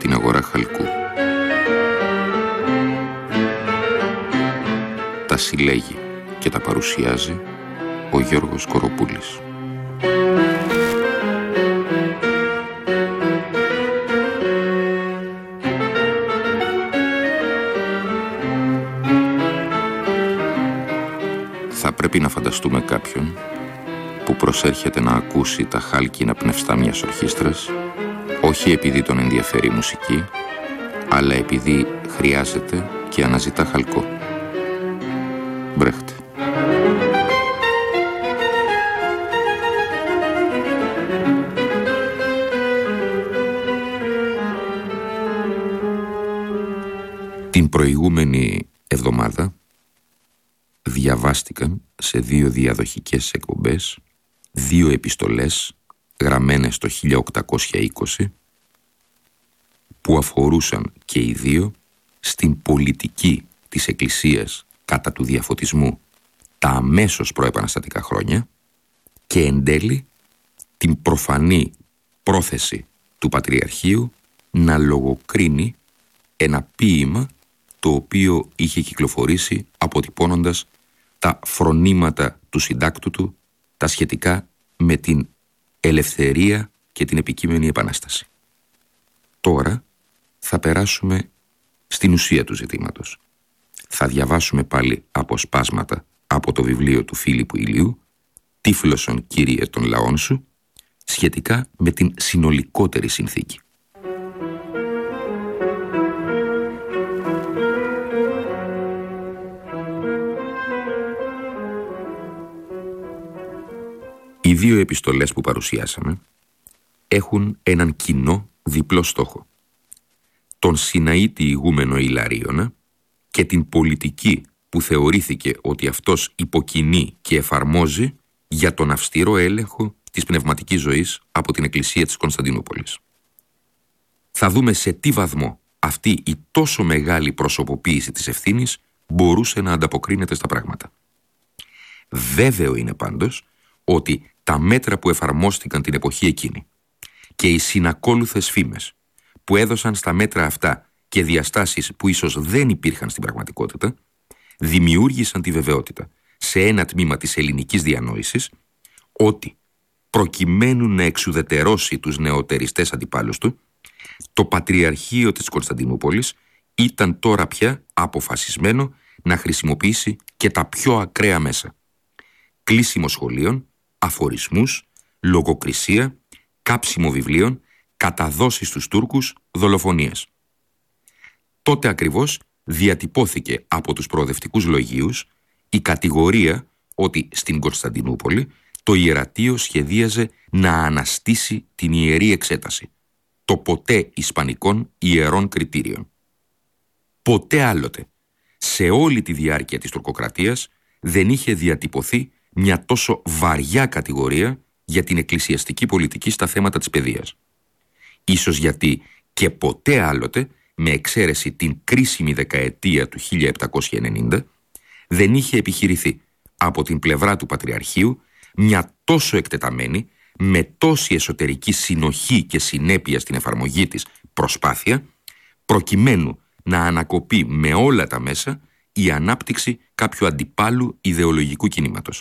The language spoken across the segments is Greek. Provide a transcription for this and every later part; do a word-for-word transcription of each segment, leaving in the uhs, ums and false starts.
την αγορά χαλκού. Τα συλλέγει και τα παρουσιάζει ο Γιώργος Κοροπούλης. Θα πρέπει να φανταστούμε κάποιον που προσέρχεται να ακούσει τα χάλκινα πνευστά μιας ορχήστρας, όχι επειδή τον ενδιαφέρει η μουσική, αλλά επειδή χρειάζεται και αναζητά χαλκό. Μπρέχτε. Την προηγούμενη εβδομάδα διαβάστηκαν σε δύο διαδοχικές εκπομπές δύο επιστολές γραμμένες το χίλια οκτακόσια είκοσι που αφορούσαν και οι δύο στην πολιτική της Εκκλησίας κατά του διαφωτισμού τα αμέσως προεπαναστατικά χρόνια και εν τέλει την προφανή πρόθεση του Πατριαρχείου να λογοκρίνει ένα ποίημα το οποίο είχε κυκλοφορήσει αποτυπώνοντας τα φρονήματα του συντάκτου του, τα σχετικά με την ελευθερία και την επικείμενη επανάσταση. Τώρα θα περάσουμε στην ουσία του ζητήματος. Θα διαβάσουμε πάλι αποσπάσματα από το βιβλίο του Φίλιππου Ηλίου, «Τύφλωσον, Κύριε, των λαών σου», σχετικά με την συνολικότερη συνθήκη. Οι δύο επιστολές που παρουσιάσαμε έχουν έναν κοινό διπλό στόχο. Τον Σιναήτη ηγούμενο Ιλαρίωνα και την πολιτική που θεωρήθηκε ότι αυτός υποκινεί και εφαρμόζει για τον αυστηρό έλεγχο της πνευματικής ζωής από την Εκκλησία της Κωνσταντινούπολης. Θα δούμε σε τι βαθμό αυτή η τόσο μεγάλη προσωποποίηση της ευθύνης μπορούσε να ανταποκρίνεται στα πράγματα. Βέβαιο είναι πάντως ότι τα μέτρα που εφαρμόστηκαν την εποχή εκείνη και οι συνακόλουθες φήμες που έδωσαν στα μέτρα αυτά και διαστάσεις που ίσως δεν υπήρχαν στην πραγματικότητα, δημιούργησαν τη βεβαιότητα σε ένα τμήμα της ελληνικής διανόησης ότι προκειμένου να εξουδετερώσει τους νεοτεριστές αντιπάλους του, το Πατριαρχείο της Κωνσταντινούπολης ήταν τώρα πια αποφασισμένο να χρησιμοποιήσει και τα πιο ακραία μέσα. Κλείσιμο σχολείων, αφορισμούς, λογοκρισία, κάψιμο βιβλίων, καταδόσεις στους Τούρκους, δολοφονίες. Τότε ακριβώς διατυπώθηκε από τους προοδευτικούς λογίους η κατηγορία ότι στην Κωνσταντινούπολη το ιερατείο σχεδίαζε να αναστήσει την ιερή εξέταση, το ποτέ ισπανικών ιερών κριτήριων. Ποτέ άλλοτε, σε όλη τη διάρκεια της τουρκοκρατίας, δεν είχε διατυπωθεί μια τόσο βαριά κατηγορία για την εκκλησιαστική πολιτική στα θέματα της παιδείας. Ίσως γιατί και ποτέ άλλοτε, με εξαίρεση την κρίσιμη δεκαετία του χίλια επτακόσια ενενήντα, δεν είχε επιχειρηθεί από την πλευρά του Πατριαρχείου μια τόσο εκτεταμένη, με τόση εσωτερική συνοχή και συνέπεια στην εφαρμογή της προσπάθεια, προκειμένου να ανακοπεί με όλα τα μέσα η ανάπτυξη κάποιου αντιπάλου ιδεολογικού κινήματος.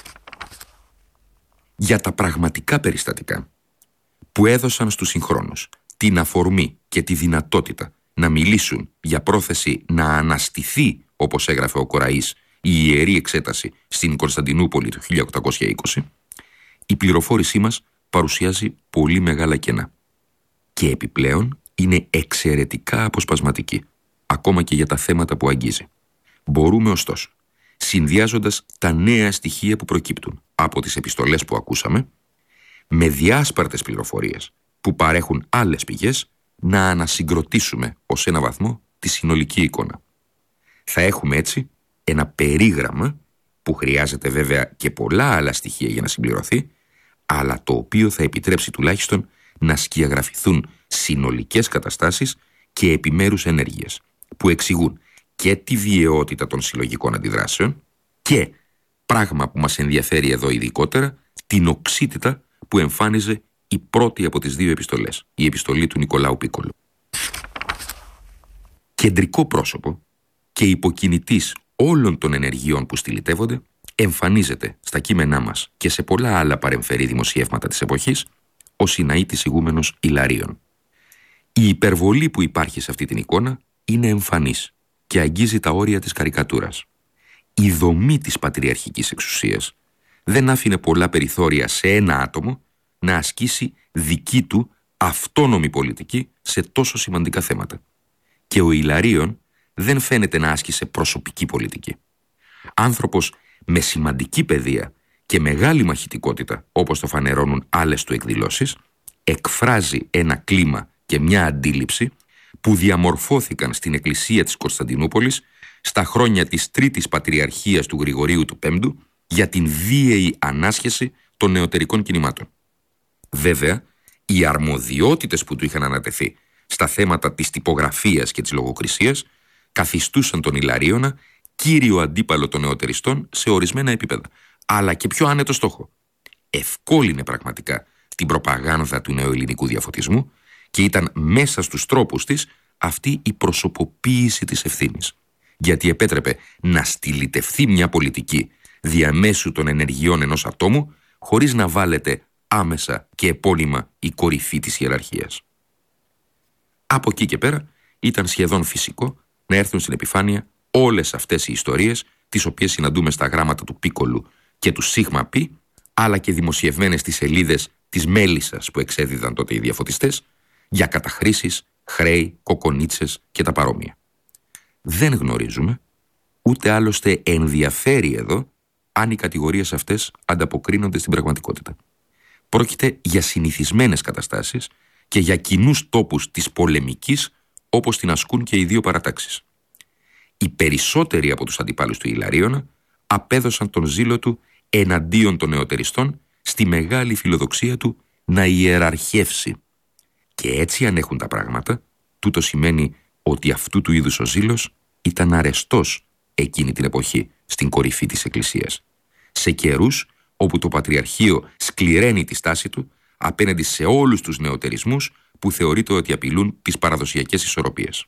Για τα πραγματικά περιστατικά που έδωσαν στους συγχρόνους την αφορμή και τη δυνατότητα να μιλήσουν για πρόθεση να αναστηθεί, όπως έγραφε ο Κοραής, η ιερή εξέταση στην Κωνσταντινούπολη του χίλια οκτακόσια είκοσι, η πληροφόρησή μας παρουσιάζει πολύ μεγάλα κενά και επιπλέον είναι εξαιρετικά αποσπασματική, ακόμα και για τα θέματα που αγγίζει. Μπορούμε ωστόσο, συνδυάζοντας τα νέα στοιχεία που προκύπτουν από τις επιστολές που ακούσαμε, με διάσπαρτες πληροφορίες που παρέχουν άλλες πηγές, να ανασυγκροτήσουμε ως ένα βαθμό τη συνολική εικόνα. Θα έχουμε έτσι ένα περίγραμμα που χρειάζεται βέβαια και πολλά άλλα στοιχεία για να συμπληρωθεί, αλλά το οποίο θα επιτρέψει τουλάχιστον να σκιαγραφηθούν συνολικές καταστάσεις και επιμέρους ενέργειες που εξηγούν και τη βιαιότητα των συλλογικών αντιδράσεων και, πράγμα που μας ενδιαφέρει εδώ ειδικότερα, την οξύτητα που εμφάνιζε η πρώτη από τις δύο επιστολές, η επιστολή του Νικολάου Πίκολου. κεντρικό πρόσωπο και υποκινητής όλων των ενεργειών που στυλιτεύονται, εμφανίζεται στα κείμενά μας και σε πολλά άλλα παρεμφερή δημοσιεύματα της εποχής ο Σιναήτης ηγούμενος Ιλαρίων. Η υπερβολή που υπάρχει σε αυτή την εικόνα είναι εμφανής και αγγίζει τα όρια της καρικατούρας. Η δομή της πατριαρχικής εξουσίας δεν άφηνε πολλά περιθώρια σε ένα άτομο να ασκήσει δική του αυτόνομη πολιτική σε τόσο σημαντικά θέματα. Και ο Ιλαρίων δεν φαίνεται να άσκησε προσωπική πολιτική. Άνθρωπος με σημαντική παιδεία και μεγάλη μαχητικότητα, όπως το φανερώνουν άλλες του εκδηλώσεις, εκφράζει ένα κλίμα και μια αντίληψη που διαμορφώθηκαν στην Εκκλησία της Κωνσταντινούπολης στα χρόνια της Τρίτης Πατριαρχίας του Γρηγορίου του Πέμπτου για την βίαιη ανάσχεση των νεωτερικών κινημάτων. Βέβαια, οι αρμοδιότητες που του είχαν ανατεθεί στα θέματα της τυπογραφίας και της λογοκρισίας καθιστούσαν τον Ιλαρίωνα κύριο αντίπαλο των νεωτεριστών σε ορισμένα επίπεδα, αλλά και πιο άνετο στόχο. Ευκόλυνε πραγματικά την προπαγάνδα του νεοελληνικού διαφωτισμού και ήταν μέσα στους τρόπους της αυτή η προσωποποίηση της ευθύνης, γιατί επέτρεπε να στυλιτευθεί μια πολιτική διαμέσου των ενεργειών ενός ατόμου χωρίς να βάλετε άμεσα και επώνυμα η κορυφή της ιεραρχίας. Από εκεί και πέρα ήταν σχεδόν φυσικό να έρθουν στην επιφάνεια όλες αυτές οι ιστορίες τις οποίες συναντούμε στα γράμματα του Πίκολου και του Σίγμα Πι, αλλά και δημοσιευμένες στις σελίδες της Μέλισσας που εξέδιδαν τότε οι διαφωτιστές για καταχρήσεις, χρέη, κοκονίτσες και τα παρόμοια. Δεν γνωρίζουμε, ούτε άλλωστε ενδιαφέρει εδώ, αν οι κατηγορίες αυτές ανταποκρίνονται στην πραγματικότητα. Πρόκειται για συνηθισμένες καταστάσεις και για κοινούς τόπους της πολεμικής όπως την ασκούν και οι δύο παρατάξεις. Οι περισσότεροι από τους αντιπάλους του Ιλαρίωνα απέδωσαν τον ζήλο του εναντίον των νεωτεριστών στη μεγάλη φιλοδοξία του να ιεραρχεύσει. Και έτσι αν έχουν τα πράγματα, τούτο σημαίνει ότι αυτού του είδους ο ζήλος ήταν αρεστός εκείνη την εποχή στην κορυφή της Εκκλησίας. Σε καιρούς όπου το Πατριαρχείο σκληραίνει τη στάση του απέναντι σε όλους τους νεωτερισμούς που θεωρείται ότι απειλούν τις παραδοσιακές ισορροπίες.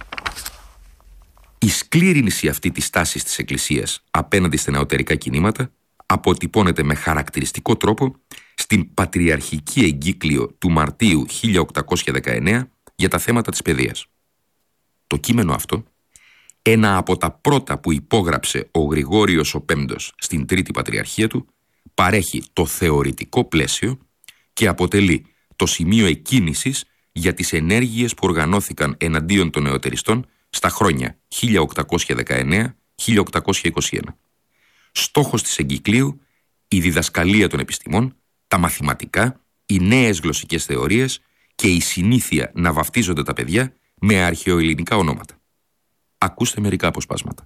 Η σκλήρυνση αυτή της τάσης της Εκκλησίας απέναντι στα νεωτερικά κινήματα αποτυπώνεται με χαρακτηριστικό τρόπο στην Πατριαρχική Εγκύκλιο του Μαρτίου χίλια οκτακόσια δεκαεννέα για τα θέματα της παιδείας. Το κείμενο αυτό, ένα από τα πρώτα που υπόγραψε ο Γρηγόριος ο Πέμπτος στην Τρίτη Πατριαρχία του, παρέχει το θεωρητικό πλαίσιο και αποτελεί το σημείο εκκίνησης για τις ενέργειες που οργανώθηκαν εναντίον των νεωτεριστών στα χρόνια χίλια οκτακόσια δεκαεννέα με χίλια οκτακόσια είκοσι ένα. Στόχος της εγκυκλίου, η διδασκαλία των επιστημών, τα μαθηματικά, οι νέες γλωσσικές θεωρίες και η συνήθεια να βαφτίζονται τα παιδιά με αρχαιοελληνικά ονόματα. Ακούστε μερικά αποσπάσματα.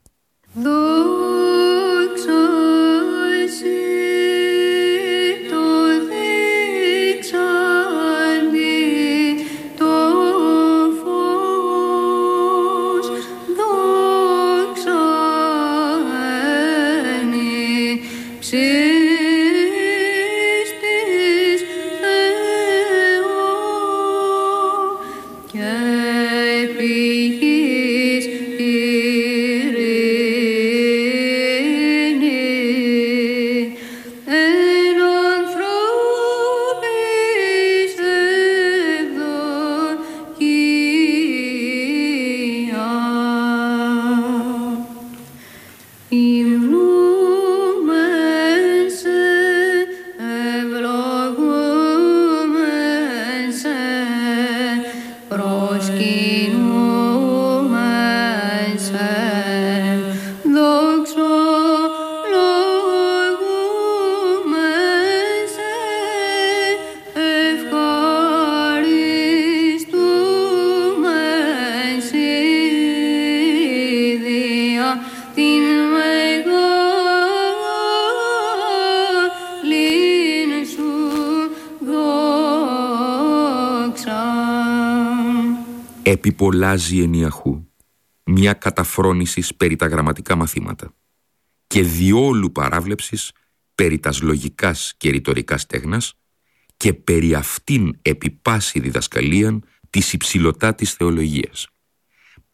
Επιπολάζει ενιαχού μια καταφρόνησης περί τα γραμματικά μαθήματα και διόλου παράβλεψης περί τας λογικάς και ρητορικάς τέχνας και περί αυτήν επί πάση διδασκαλίαν της υψηλωτάτης θεολογίας.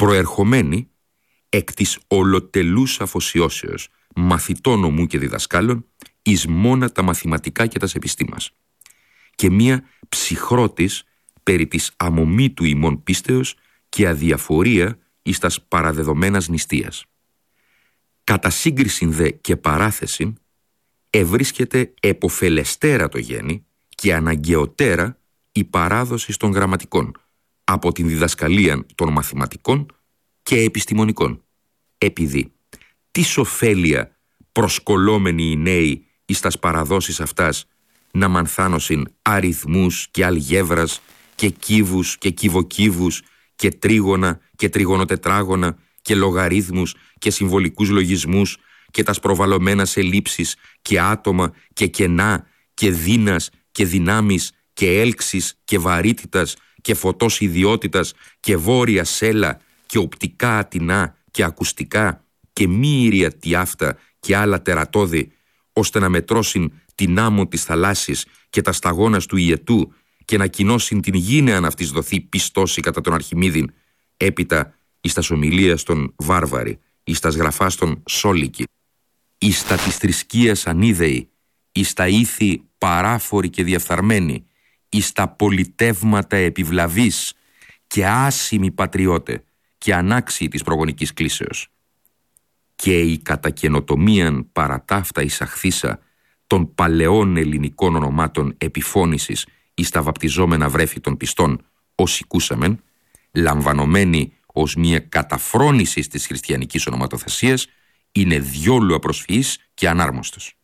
προερχομένη εκ της ολοτελούς αφοσιώσεως μαθητών ομού και διδασκάλων εις μόνα τα μαθηματικά και τας επιστήμας, και μία ψυχρότης περί της αμομήτου ημών πίστεως και αδιαφορία εις τας παραδεδομένας νηστείας. Κατά σύγκρισιν δε και παράθεσιν ευρίσκεται εποφελεστέρα το γέννη και αναγκαιοτέρα η παράδοση των γραμματικών από την διδασκαλία των μαθηματικών και επιστημονικών, επειδή τι ωφέλεια προσκολόμενοι οι νέοι εις τας παραδόσεις αυτάς να μανθάνωσιν αριθμούς και αλγεύρας και κύβους και κυβοκύβους και τρίγωνα και τριγωνοτετράγωνα και λογαρίθμους και συμβολικούς λογισμούς και τας προβαλλωμένας ελλείψεις και άτομα και κενά και δύνας και δυνάμεις και έλξης και βαρύτητας και φωτός ιδιότητας και βόρεια σέλα και οπτικά ατινά και ακουστικά και μοίρια τιάφτα και άλλα τερατώδη, ώστε να μετρώσουν την άμμο της θαλάσσης και τα σταγόνας του ιετού και να κοινώσουν την γήνε αν αυτής δοθεί πιστώση κατά τον Αρχιμίδην, έπειτα εις τας ομιλίας των Βάρβαρη, εις τας γραφάς των Σόλικη, εις τα της θρησκείας ανίδεοι, εις τα ήθη παράφοροι και διαφθαρμένοι, εις τα πολιτεύματα επιβλαβείς και άσημοι πατριώτε και ανάξιοι της προγονικής κλίσεως. Και η κατά καινοτομίαν παρατάφτα εισαχθήσα των παλαιών ελληνικών ονομάτων επιφώνησης εις τα βαπτιζόμενα βρέφη των πιστών, ως οικούσαμεν, λαμβανωμένη ως μια καταφρόνηση της χριστιανικής ονοματοθεσίας, είναι διόλου απροσφυής και ανάρμοστος.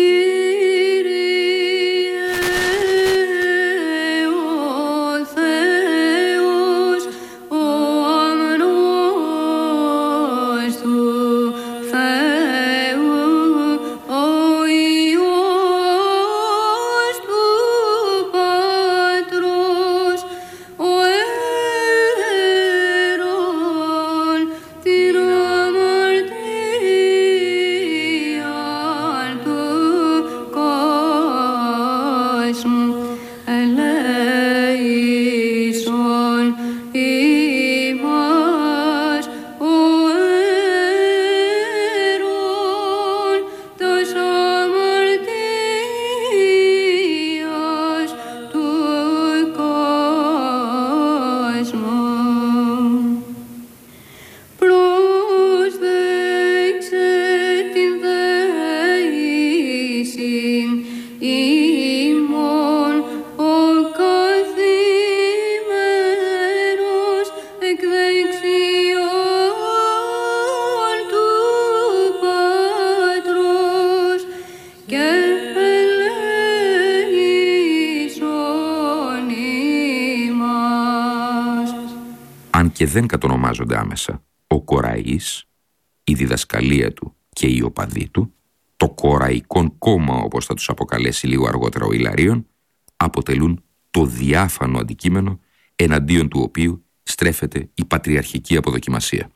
Αν και δεν κατονομάζονται άμεσα ο Κοραής, η διδασκαλία του και οι οπαδοί του, το Κοραϊκόν κόμμα, όπως θα τους αποκαλέσει λίγο αργότερα ο Ιλαρίων, αποτελούν το διάφανο αντικείμενο εναντίον του οποίου στρέφεται η πατριαρχική αποδοκιμασία.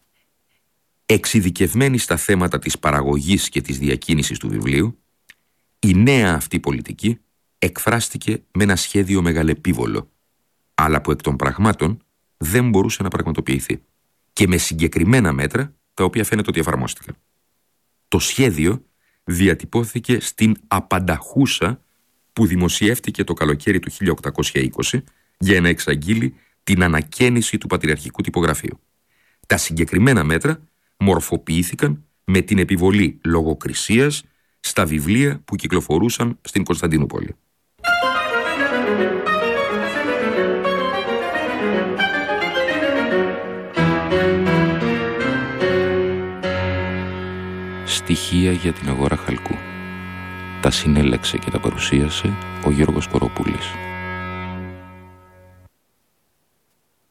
Εξειδικευμένη στα θέματα της παραγωγής και της διακίνησης του βιβλίου, η νέα αυτή πολιτική εκφράστηκε με ένα σχέδιο μεγαλεπίβολο, αλλά που εκ των πραγμάτων δεν μπορούσε να πραγματοποιηθεί, και με συγκεκριμένα μέτρα τα οποία φαίνεται ότι εφαρμόστηκαν. Το σχέδιο διατυπώθηκε στην Απανταχούσα που δημοσιεύτηκε το καλοκαίρι του χίλια οκτακόσια είκοσι για να εξαγγείλει την ανακαίνιση του πατριαρχικού τυπογραφείου. Τα συγκεκριμένα μέτρα μορφοποιήθηκαν με την επιβολή λογοκρισίας στα βιβλία που κυκλοφορούσαν στην Κωνσταντινούπολη. Στοιχεία για την αγορά χαλκού. Τα συνέλεξε και τα παρουσίασε ο Γιώργος Κοροπούλης.